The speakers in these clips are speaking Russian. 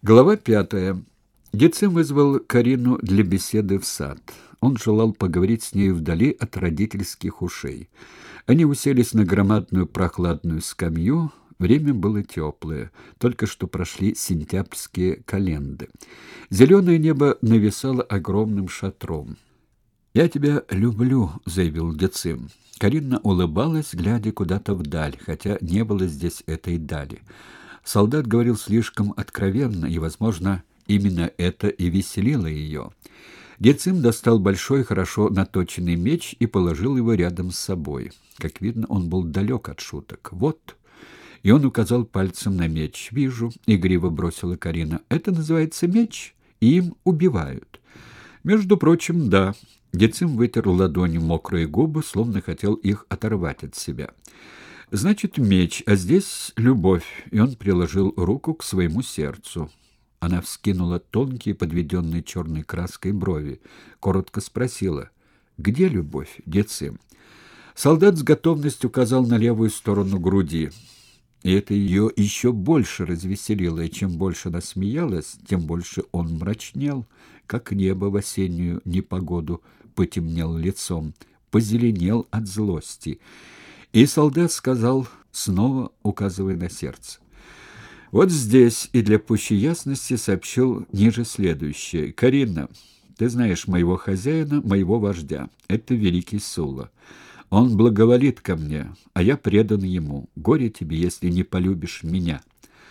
Глава 5. Децим вызвал Карину для беседы в сад. Он желал поговорить с ней вдали от родительских ушей. Они уселись на громадную прохладную скамью. Время было теплое. Только что прошли сентябрьские календы. Зеленое небо нависало огромным шатром. «Я тебя люблю», — заявил Децим. Карина улыбалась, глядя куда-то вдаль, хотя не было здесь этой дали. Солдат говорил слишком откровенно, и, возможно, именно это и веселило ее. Децим достал большой, хорошо наточенный меч и положил его рядом с собой. Как видно, он был далек от шуток. «Вот!» И он указал пальцем на меч. «Вижу», — игриво бросила Карина. «Это называется меч, и им убивают». «Между прочим, да». Децим вытер ладонью мокрые губы, словно хотел их оторвать от себя. «Значит, меч, а здесь любовь», и он приложил руку к своему сердцу. Она вскинула тонкие, подведенные черной краской брови, коротко спросила: «Где любовь, Децим?» Солдат с готовностью указал на левую сторону груди. И это ее еще больше развеселило, и чем больше она смеялась, тем больше он мрачнел, как небо в осеннюю непогоду, потемнел лицом, позеленел от злости. И солдат сказал, снова указывая на сердце: «Вот здесь», и для пущей ясности сообщил ниже следующее: «Карина, ты знаешь моего хозяина, моего вождя. Это великий Сула. Он благоволит ко мне, а я предан ему. Горе тебе, если не полюбишь меня».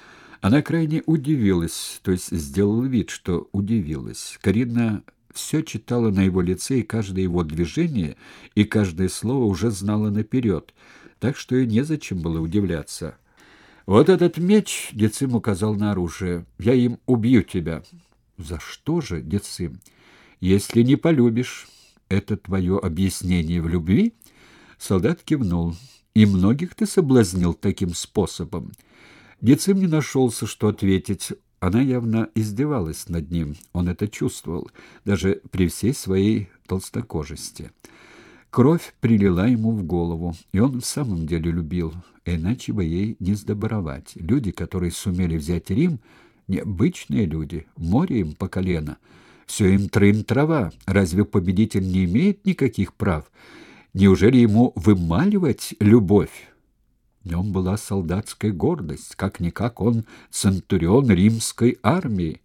Она крайне удивилась, то есть сделала вид, что удивилась. Карина все читала на его лице, и каждое его движение, и каждое слово уже знала наперед, так что и незачем было удивляться. «Вот этот меч», — Децим указал на оружие, — «я им убью тебя». «За что же, Децим?» «Если не полюбишь. Это твое объяснение в любви?» Солдат кивнул. «И многих ты соблазнил таким способом?» Децим не нашелся, что ответить. Она явно издевалась над ним. Он это чувствовал, даже при всей своей толстокожести. Кровь прилила ему в голову, и он в самом деле любил, иначе бы ей не сдобровать. Люди, которые сумели взять Рим, необычные люди, море им по колено. Все им трын-трава. Разве победитель не имеет никаких прав? Неужели ему вымаливать любовь? В нем была солдатская гордость. Как-никак он центурион римской армии.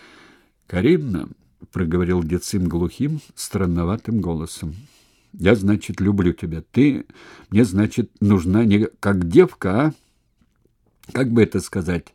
«Каринна», — проговорил Децим глухим, странноватым голосом, — «я, значит, люблю тебя. Ты мне, значит, нужна не как девка, а? Как бы это сказать?»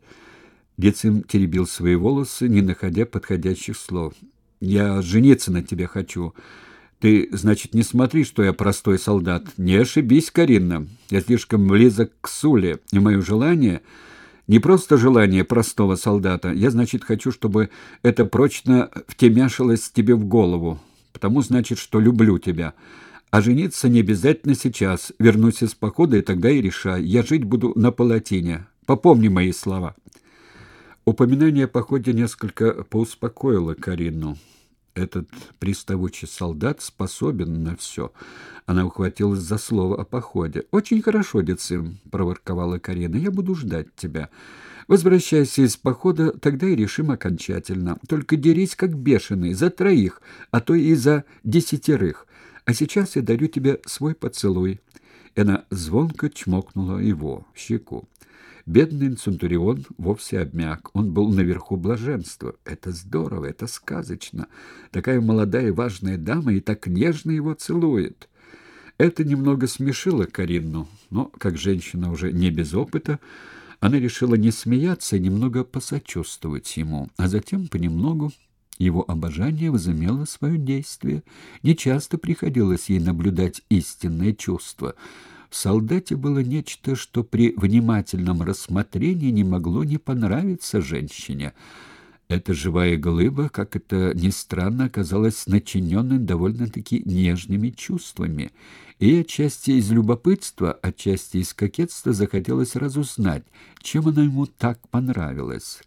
Децим теребил свои волосы, не находя подходящих слов. «Я жениться на тебе хочу. Ты, значит, не смотри, что я простой солдат. Не ошибись, Каринна. Я слишком близок к Суле, и мое желание не просто желание простого солдата. Я, значит, хочу, чтобы это прочно втемяшилось тебе в голову. Потому, значит, что люблю тебя. А жениться не обязательно сейчас. Вернусь из похода, и тогда и решай. Я жить буду на палатине. Попомни мои слова». Упоминание о походе несколько поуспокоило Карину. Этот приставучий солдат способен на все. Она ухватилась за слово о походе. «Очень хорошо, Децим», — проворковала Карина. «Я буду ждать тебя. Возвращайся из похода, тогда и решим окончательно. Только дерись, как бешеный, за 3, а то и за 10. А сейчас я дарю тебе свой поцелуй». И она звонко чмокнула его в щеку. Бедный центурион вовсе обмяк. Он был наверху блаженства. Это здорово, это сказочно. Такая молодая и важная дама и так нежно его целует. Это немного смешило Карину, но, как женщина уже не без опыта, она решила не смеяться и немного посочувствовать ему, а затем понемногу его обожание возымело свое действие. Нечасто приходилось ей наблюдать истинное чувство. В солдате было нечто, что при внимательном рассмотрении не могло не понравиться женщине. Эта живая глыба, как это ни странно, оказалась начиненной довольно-таки нежными чувствами. И отчасти из любопытства, отчасти из кокетства захотелось разузнать, чем она ему так понравилась.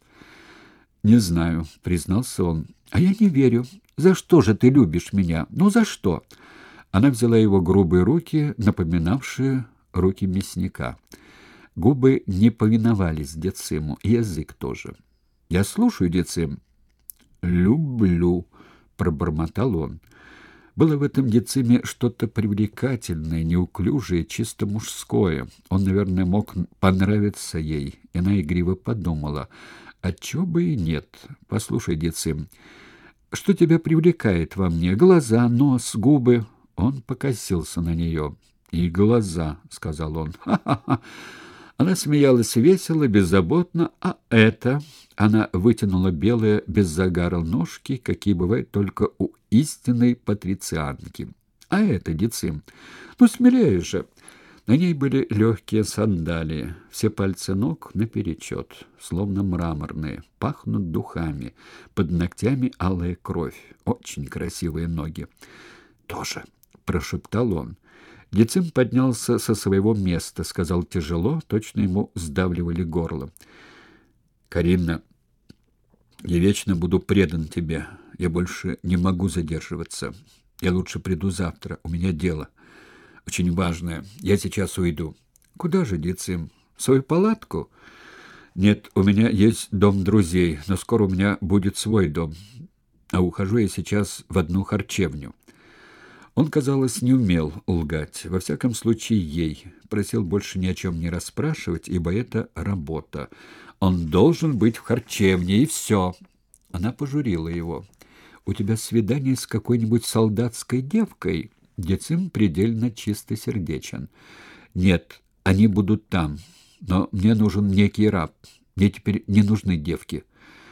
«Не знаю», — признался он. «А я не верю. За что же ты любишь меня? Ну, за что?» Она взяла его грубые руки, напоминавшие руки мясника. Губы не повиновались Дециму, и язык тоже. Я слушаю, Децим. Люблю, пробормотал он. Было в этом Дециме что-то привлекательное, неуклюжее, чисто мужское. Он, наверное, мог понравиться ей. И она игриво подумала: отчего бы и нет. Послушай, Децим, что тебя привлекает во мне? Глаза, нос, губы. Он покосился на нее. И глаза, сказал он. Ха-ха-ха. Она смеялась весело, беззаботно, а это... Она вытянула белые без загара ножки, какие бывают только у истинной патрицианки. А это, Децим, ну смелее же. На ней были легкие сандалии, все пальцы ног наперечет, словно мраморные, пахнут духами, под ногтями алая кровь, очень красивые ноги. «Тоже», — прошептал он. Децим поднялся со своего места, сказал тяжело, точно ему сдавливали горло. «Карина, я вечно буду предан тебе. Я больше не могу задерживаться. Я лучше приду завтра. У меня дело очень важное. Я сейчас уйду». «Куда же, Децим? В свою палатку?» «Нет, у меня есть дом друзей, но скоро у меня будет свой дом. А ухожу я сейчас в одну харчевню». Он, казалось, не умел лгать, во всяком случае ей. Просил больше ни о чем не расспрашивать, ибо это работа. Он должен быть в харчевне, и все. Она пожурила его. «У тебя свидание с какой-нибудь солдатской девкой?» Децим предельно чистосердечен. «Нет, они будут там, но мне нужен некий раб. Мне теперь не нужны девки».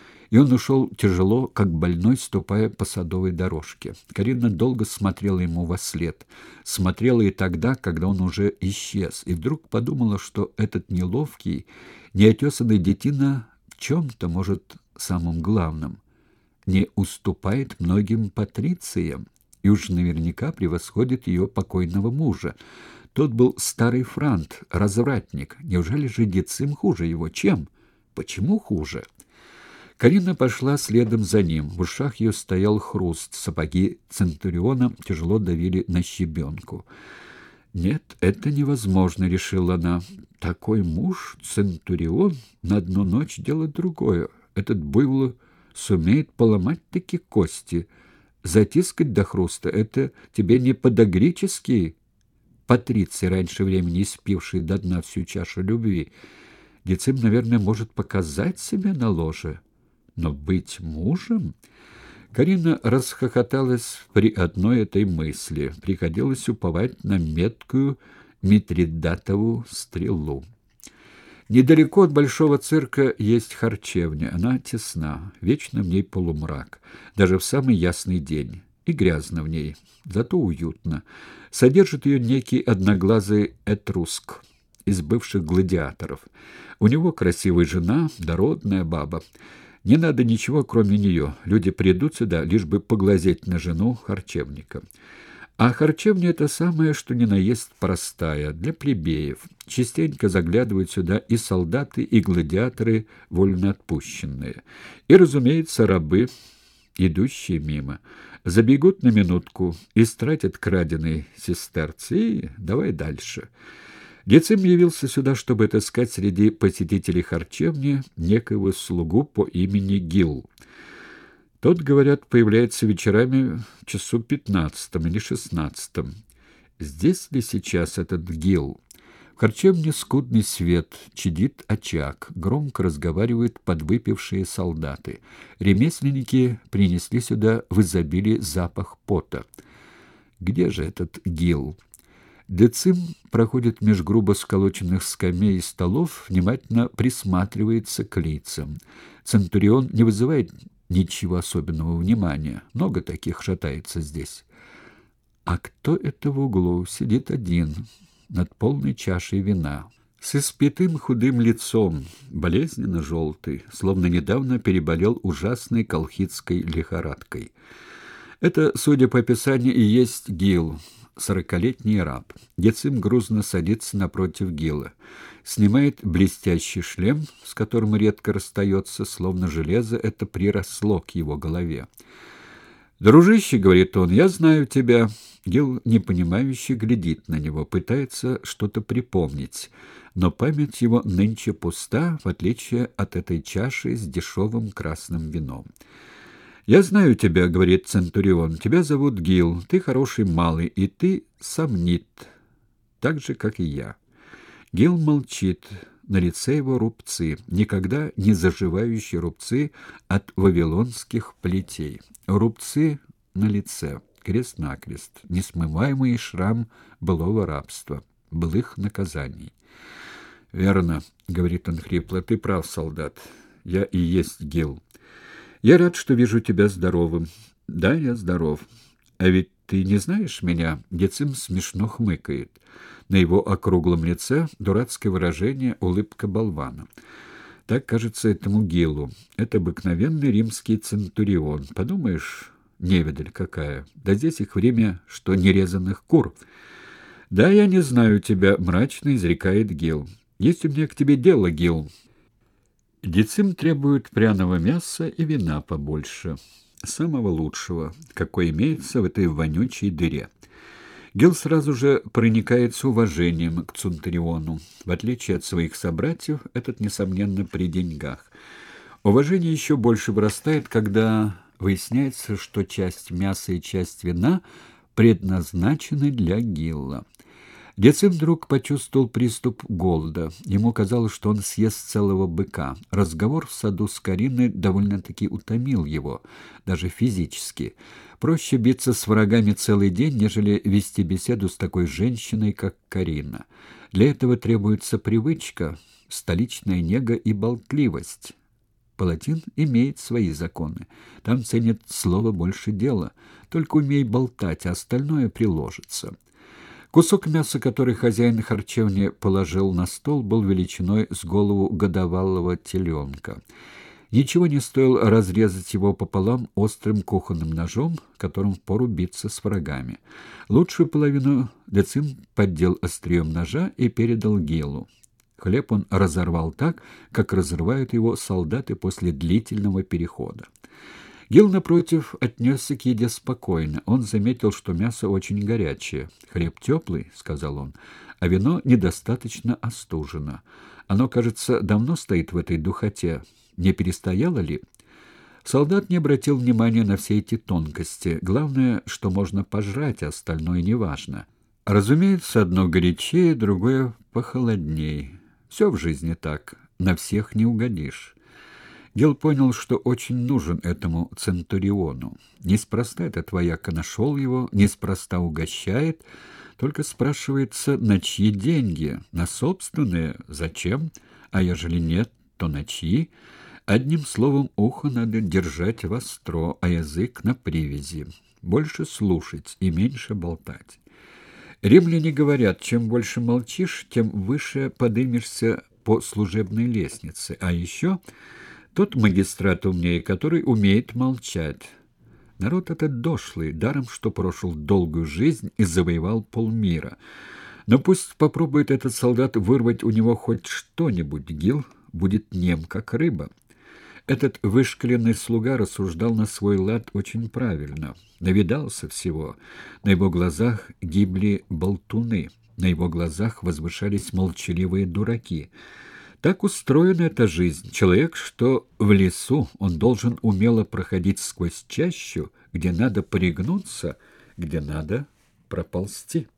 И он ушел тяжело, как больной, ступая по садовой дорожке. Карина долго смотрела ему вослед. Смотрела и тогда, когда он уже исчез, и вдруг подумала, что этот неловкий, неотесанный детина в чем-то, может, самым главным, не уступает многим патрициям, и уж наверняка превосходит ее покойного мужа. Тот был старый франт, развратник. Неужели же Децим хуже его? Чем? Почему хуже? Карина пошла следом за ним. В ушах ее стоял хруст. Сапоги Центуриона тяжело давили на щебенку. «Нет, это невозможно», — решила она. «Такой муж, Центурион, на одну ночь делает другое. Этот буйвол сумеет поломать такие кости. Затискать до хруста — это тебе не подогрический патриций, раньше времени испивший до дна всю чашу любви. Децим, наверное, может показать себя на ложе. Но быть мужем...» Карина расхохоталась при одной этой мысли. Приходилось уповать на меткую Митридатову стрелу. Недалеко от Большого цирка есть харчевня. Она тесна, вечно в ней полумрак, даже в самый ясный день. И грязно в ней, зато уютно. Содержит ее некий одноглазый этруск из бывших гладиаторов. У него красивая жена, дородная баба. Не надо ничего, кроме нее. Люди придут сюда, лишь бы поглазеть на жену харчевника. А харчевня — это самое, что ни на есть простая, для плебеев. Частенько заглядывают сюда и солдаты, и гладиаторы вольноотпущенные. И, разумеется, рабы, идущие мимо. Забегут на минутку, истратят краденый сестерцы и давай дальше. Децим явился сюда, чтобы отыскать среди посетителей харчевни некоего слугу по имени Гил. Тот, говорят, появляется вечерами в часу 15 или 16. Здесь ли сейчас этот Гил? В харчевне скудный свет, чадит очаг, громко разговаривают подвыпившие солдаты. Ремесленники принесли сюда в изобилии запах пота. Где же этот Гил? Децим проходит меж грубо сколоченных скамей и столов, внимательно присматривается к лицам. Центурион не вызывает ничего особенного внимания. Много таких шатается здесь. А кто это в углу? Сидит один, над полной чашей вина. С испитым худым лицом, болезненно желтый, словно недавно переболел ужасной колхидской лихорадкой. Это, судя по описанию, и есть Гил, 40-летний раб. Децим грузно садится напротив Гила. Снимает блестящий шлем, с которым редко расстается, словно железо это приросло к его голове. «Дружище, — говорит он, — я знаю тебя». Гил, непонимающе, глядит на него, пытается что-то припомнить, но память его нынче пуста, в отличие от этой чаши с дешевым красным вином. «Я знаю тебя, — говорит Центурион, — тебя зовут Гил, ты хороший малый, и ты сомнит, так же, как и я». Гил молчит, на лице его рубцы, никогда не заживающие рубцы от вавилонских плетей. Рубцы на лице, крест-накрест, несмываемый шрам былого рабства, былых наказаний. «Верно, — говорит он хрипло, — ты прав, солдат, я и есть Гил. Я рад, что вижу тебя здоровым. Да, я здоров. А ведь ты не знаешь меня?» Децим смешно хмыкает. На его округлом лице дурацкое выражение, улыбка болвана. Так кажется этому Гилу. Это обыкновенный римский центурион. Подумаешь, невидаль какая. Да здесь их время, что нерезанных кур. «Да, я не знаю тебя, — мрачно изрекает Гил. Есть у меня к тебе дело, Гил». Децим требует пряного мяса и вина побольше, самого лучшего, какой имеется в этой вонючей дыре. Гил сразу же проникается уважением к Центуриону. В отличие от своих собратьев, этот, несомненно, при деньгах. Уважение еще больше вырастает, когда выясняется, что часть мяса и часть вина предназначены для Гилла. Децим вдруг почувствовал приступ голода. Ему казалось, что он съест целого быка. Разговор в саду с Кариной довольно-таки утомил его, даже физически. Проще биться с врагами целый день, нежели вести беседу с такой женщиной, как Карина. Для этого требуется привычка, столичная нега и болтливость. Палатин имеет свои законы. Там ценят слово больше дела. Только умей болтать, а остальное приложится. Кусок мяса, который хозяин харчевни положил на стол, был величиной с голову годовалого теленка. Ничего не стоило разрезать его пополам острым кухонным ножом, которым впору биться с врагами. Лучшую половину Децим поддел острием ножа и передал Гилу. Хлеб он разорвал так, как разрывают его солдаты после длительного перехода. Гил, напротив, отнесся к еде спокойно. Он заметил, что мясо очень горячее. «Хлеб теплый, — сказал он, — а вино недостаточно остужено. Оно, кажется, давно стоит в этой духоте. Не перестояло ли?» Солдат не обратил внимания на все эти тонкости. Главное, что можно пожрать, а остальное неважно. Разумеется, одно горячее, другое похолодней. Все в жизни так, на всех не угодишь. Гил понял, что очень нужен этому Центуриону. Неспроста этот вояка нашел его, неспроста угощает, только спрашивается, на чьи деньги? На собственные? Зачем? А ежели нет, то на чьи? Одним словом, ухо надо держать востро, а язык на привязи. Больше слушать и меньше болтать. Римляне говорят, чем больше молчишь, тем выше подымешься по служебной лестнице. А еще тот магистрат умнее, который умеет молчать. Народ этот дошлый, даром что прожил долгую жизнь и завоевал полмира. Но пусть попробует этот солдат вырвать у него хоть что-нибудь, Гил будет нем, как рыба. Этот вышкаленный слуга рассуждал на свой лад очень правильно. Навидался всего. На его глазах гибли болтуны, на его глазах возвышались молчаливые дураки. Так устроена эта жизнь. Человек, что в лесу, он должен умело проходить сквозь чащу, где надо пригнуться, где надо проползти.